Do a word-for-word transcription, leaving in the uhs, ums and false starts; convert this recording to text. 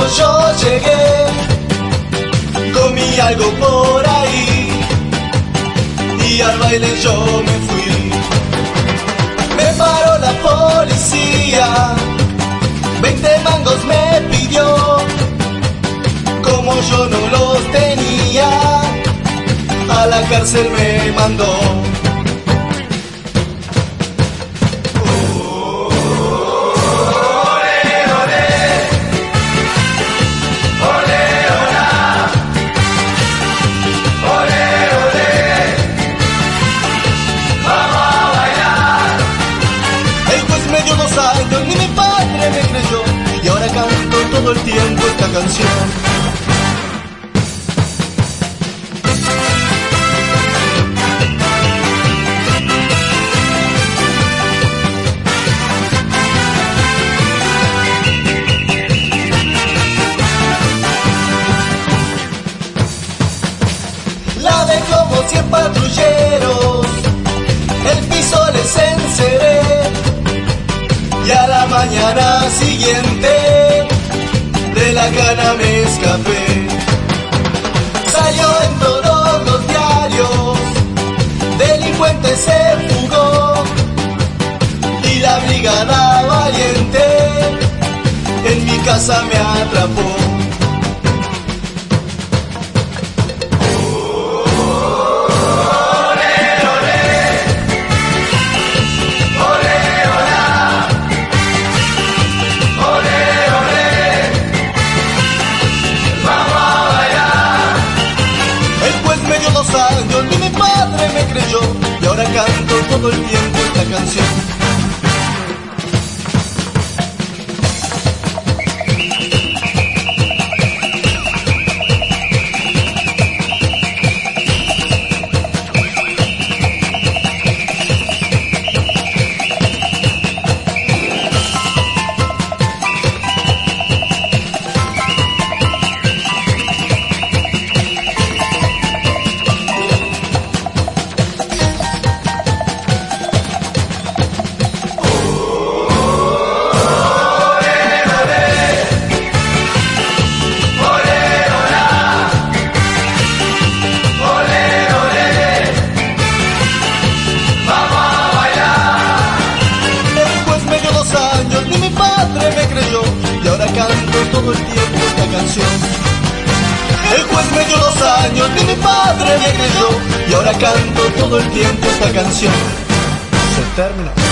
cuando yo llegué, comí algo por ahí y al baile yo me fui. Me paró la policía, veinte mangos me pidió, como yo no los tenía, a la cárcel me mandó. Ni mi padre me creyó y ahora canto todo el tiempo esta canción. La de como cien patrulleros, el piso les enceré y a la mañana siguiente de la cana me escapé. Salió en todos los diarios, delincuente se fugó y la brigada valiente en mi casa me atrapó. Años, ni mi padre me creyó y ahora canto todo el tiempo esta canción. Ni mi padre me creyó y ahora canto todo el tiempo esta canción. El juez me dio dos años, ni mi padre me creyó y ahora canto todo el tiempo esta canción. Se terminó.